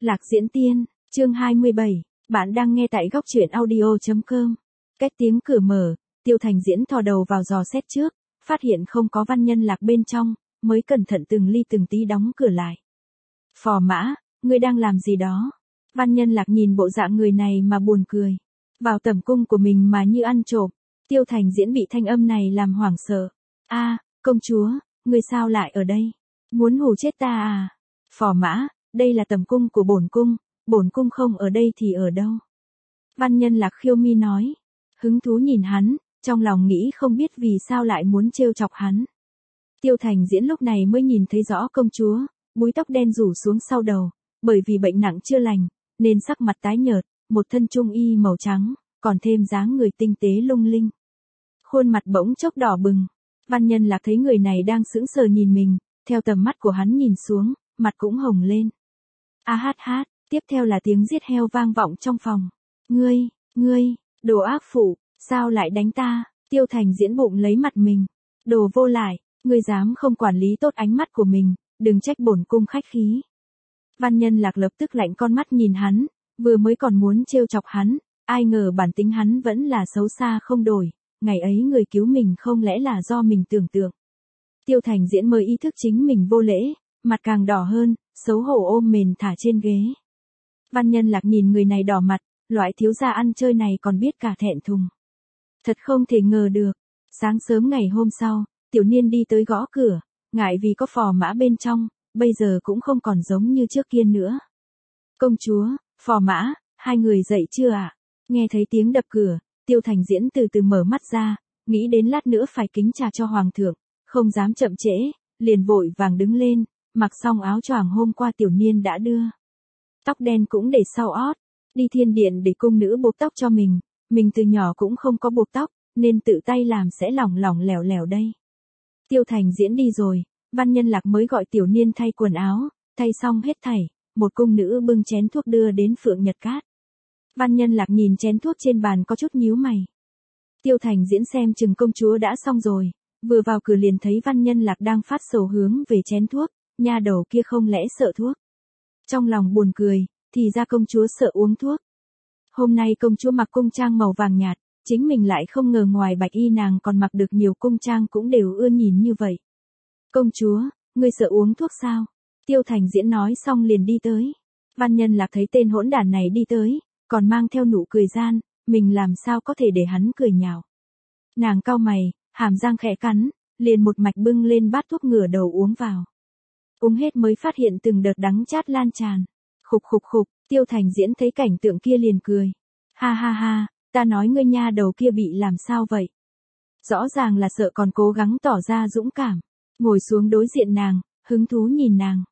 Lạc Diễn Tiên, chương 27, bạn đang nghe tại góc truyện audio.com. Két tiếng cửa mở, Tiêu Thành Diễn thò đầu vào dò xét trước, phát hiện không có Văn Nhân Lạc bên trong, mới cẩn thận từng ly từng tí đóng cửa lại. Phò Mã, ngươi đang làm gì đó? Văn Nhân Lạc nhìn bộ dạng người này mà buồn cười. Vào tẩm cung của mình mà như ăn trộm. Tiêu Thành Diễn bị thanh âm này làm hoảng sợ. Công chúa, ngươi sao lại ở đây? Muốn hù chết ta à? Phò Mã, đây là tẩm cung của bổn cung không ở đây thì ở đâu? Văn Nhân Lạc khiêu mi nói. Hứng thú nhìn hắn, trong lòng nghĩ không biết vì sao lại muốn trêu chọc hắn. Tiêu Thành Diễn lúc này mới nhìn thấy rõ công chúa, búi tóc đen rủ xuống sau đầu, bởi vì bệnh nặng chưa lành, nên sắc mặt tái nhợt, một thân trung y màu trắng, còn thêm dáng người tinh tế lung linh. Khuôn mặt bỗng chốc đỏ bừng. Văn Nhân Lạc thấy người này đang sững sờ nhìn mình, theo tầm mắt của hắn nhìn xuống, mặt cũng hồng lên. Hát, tiếp theo là tiếng giết heo vang vọng trong phòng. Ngươi, đồ ác phụ, sao lại đánh ta? Tiêu Thành Diễn bụng lấy mặt mình. Đồ vô lại, ngươi dám không quản lý tốt ánh mắt của mình, đừng trách bổn cung khách khí. Văn Nhân Lạc lập tức lạnh con mắt nhìn hắn, vừa mới còn muốn trêu chọc hắn, ai ngờ bản tính hắn vẫn là xấu xa không đổi, ngày ấy người cứu mình không lẽ là do mình tưởng tượng. Tiêu Thành Diễn mới ý thức chính mình vô lễ, mặt càng đỏ hơn, xấu hổ ôm mền thả trên ghế. Văn Nhân Lạc nhìn người này đỏ mặt, loại thiếu gia ăn chơi này còn biết cả thẹn thùng. Thật không thể ngờ được. Sáng sớm ngày hôm sau, Tiểu Niên đi tới gõ cửa, ngại vì có Phò Mã bên trong, bây giờ cũng không còn giống như trước kia nữa. Công chúa, Phò Mã, hai người dậy chưa ạ? Nghe thấy tiếng đập cửa, Tiêu Thành Diễn từ từ mở mắt ra, nghĩ đến lát nữa phải kính trà cho hoàng thượng, không dám chậm trễ, liền vội vàng đứng lên, mặc xong áo choàng hôm qua Tiểu Niên đã đưa. Tóc đen cũng để sau ót, đi thiên điện để cung nữ buộc tóc cho mình từ nhỏ cũng không có buộc tóc, nên tự tay làm sẽ lỏng lỏng lẻo lẻo đây. Tiêu Thành Diễn đi rồi, Văn Nhân Lạc mới gọi Tiểu Niên thay quần áo, thay xong hết thảy, một cung nữ bưng chén thuốc đưa đến Phượng Nhật Cát. Văn Nhân Lạc nhìn chén thuốc trên bàn có chút nhíu mày. Tiêu Thành Diễn xem chừng công chúa đã xong rồi, vừa vào cửa liền thấy Văn Nhân Lạc đang phát sầu hướng về chén thuốc, nha đầu kia không lẽ sợ thuốc. Trong lòng buồn cười, thì ra công chúa sợ uống thuốc. Hôm nay công chúa mặc cung trang màu vàng nhạt, chính mình lại không ngờ ngoài bạch y nàng còn mặc được nhiều cung trang cũng đều ưa nhìn như vậy. Công chúa, ngươi sợ uống thuốc sao? Tiêu Thành Diễn nói xong liền đi tới. Văn Nhân Lạc thấy tên hỗn đản này đi tới, còn mang theo nụ cười gian, mình làm sao có thể để hắn cười nhạo. Nàng cau mày, hàm răng khẽ cắn, liền một mạch bưng lên bát thuốc ngửa đầu uống vào. Uống hết mới phát hiện từng đợt đắng chát lan tràn. Khục, Tiêu Thành Diễn thấy cảnh tượng kia liền cười. Ha, ta nói ngươi nha đầu kia bị làm sao vậy? Rõ ràng là sợ còn cố gắng tỏ ra dũng cảm. Ngồi xuống đối diện nàng, hứng thú nhìn nàng.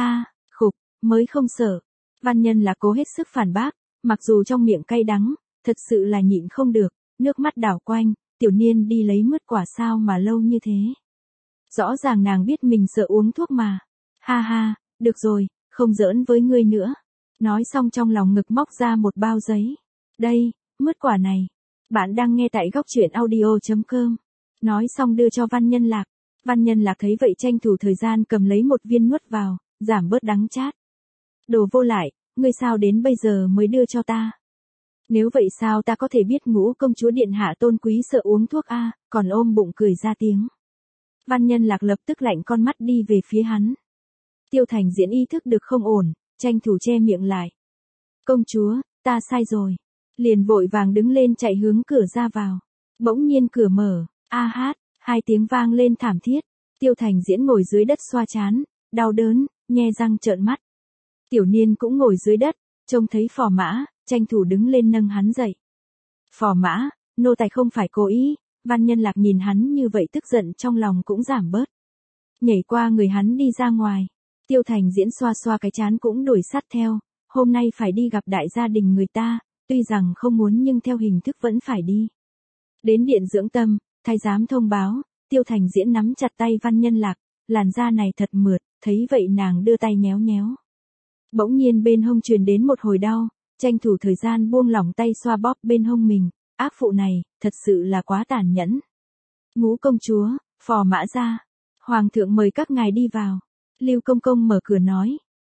Mới không sợ. Văn Nhân là cố hết sức phản bác, mặc dù trong miệng cay đắng, thật sự là nhịn không được, nước mắt đảo quanh, Tiểu Niên đi lấy mứt quả sao mà lâu như thế. Rõ ràng nàng biết mình sợ uống thuốc mà. Ha, được rồi, không giỡn với ngươi nữa. Nói xong trong lòng ngực móc ra một bao giấy. Đây, mứt quả này. Bạn đang nghe tại góc truyện audio.com. Nói xong đưa cho Văn Nhân Lạc. Văn Nhân Lạc thấy vậy tranh thủ thời gian cầm lấy một viên nuốt vào, giảm bớt đắng chát. Đồ vô lại, ngươi sao đến bây giờ mới đưa cho ta? Nếu vậy sao ta có thể biết Ngũ công chúa điện hạ tôn quý sợ uống thuốc a? Còn ôm bụng cười ra tiếng. Văn Nhân Lạc lập tức lạnh con mắt đi về phía hắn. Tiêu Thành Diễn ý thức được không ổn, tranh thủ che miệng lại. Công chúa, ta sai rồi. Liền vội vàng đứng lên chạy hướng cửa ra vào. Bỗng nhiên cửa mở, hai tiếng vang lên thảm thiết. Tiêu Thành Diễn ngồi dưới đất xoa trán, đau đớn, nhe răng trợn mắt. Tiểu Niên cũng ngồi dưới đất, trông thấy Phò Mã, tranh thủ đứng lên nâng hắn dậy. Phò Mã, nô tài không phải cố ý. Văn Nhân Lạc nhìn hắn như vậy tức giận trong lòng cũng giảm bớt. Nhảy qua người hắn đi ra ngoài. Tiêu Thành Diễn xoa xoa cái trán cũng đuổi sát theo. Hôm nay phải đi gặp đại gia đình người ta, tuy rằng không muốn nhưng theo hình thức vẫn phải đi. Đến điện dưỡng tâm, thái giám thông báo, Tiêu Thành Diễn nắm chặt tay Văn Nhân Lạc, làn da này thật mượt, thấy vậy nàng đưa tay nhéo nhéo. Bỗng nhiên bên hông truyền đến một hồi đau, tranh thủ thời gian buông lỏng tay xoa bóp bên hông mình, ác phụ này, thật sự là quá tàn nhẫn. Ngũ công chúa, Phò Mã ra, hoàng thượng mời các ngài đi vào. Lưu Công Công mở cửa nói.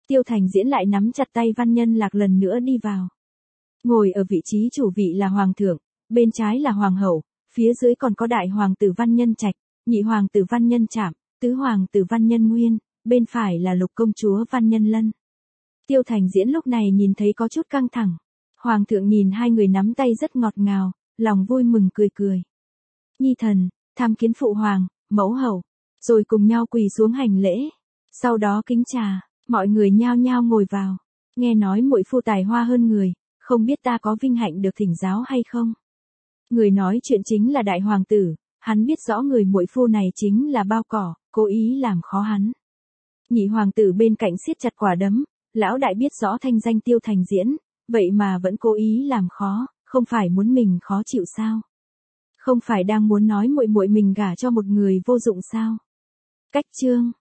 Tiêu Thành Diễn lại nắm chặt tay Văn Nhân Lạc lần nữa đi vào. Ngồi ở vị trí chủ vị là hoàng thượng, bên trái là hoàng hậu, phía dưới còn có đại hoàng tử Văn Nhân Trạch, nhị hoàng tử Văn Nhân Trạm, tứ hoàng tử Văn Nhân Nguyên, bên phải là lục công chúa Văn Nhân Lân. Tiêu Thành Diễn lúc này nhìn thấy có chút căng thẳng. Hoàng thượng nhìn hai người nắm tay rất ngọt ngào, lòng vui mừng cười cười. Nhi thần, tham kiến phụ hoàng, mẫu hậu, rồi cùng nhau quỳ xuống hành lễ. Sau đó kính trà, mọi người nhao nhao ngồi vào. Nghe nói muội phu tài hoa hơn người, không biết ta có vinh hạnh được thỉnh giáo hay không? Người nói chuyện chính là đại hoàng tử, hắn biết rõ người muội phu này chính là bao cỏ, cố ý làm khó hắn. Nhị hoàng tử bên cạnh siết chặt quả đấm, lão đại biết rõ thanh danh Tiêu Thành Diễn, vậy mà vẫn cố ý làm khó, không phải muốn mình khó chịu sao? Không phải đang muốn nói muội muội mình gả cho một người vô dụng sao? Cách chương